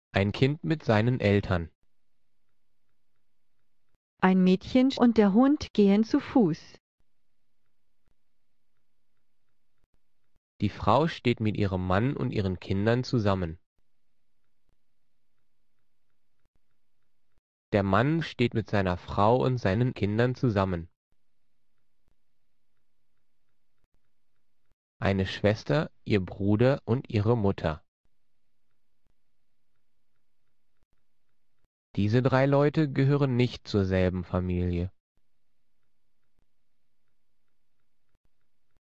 Ein Kind mit seinen Eltern. Ein Mädchen und der Hund gehen zu Fuß. Die Frau steht mit ihrem Mann und ihren Kindern zusammen. Der Mann steht mit seiner Frau und seinen Kindern zusammen. Eine Schwester, ihr Bruder und ihre Mutter. Diese drei Leute gehören nicht zur selben Familie.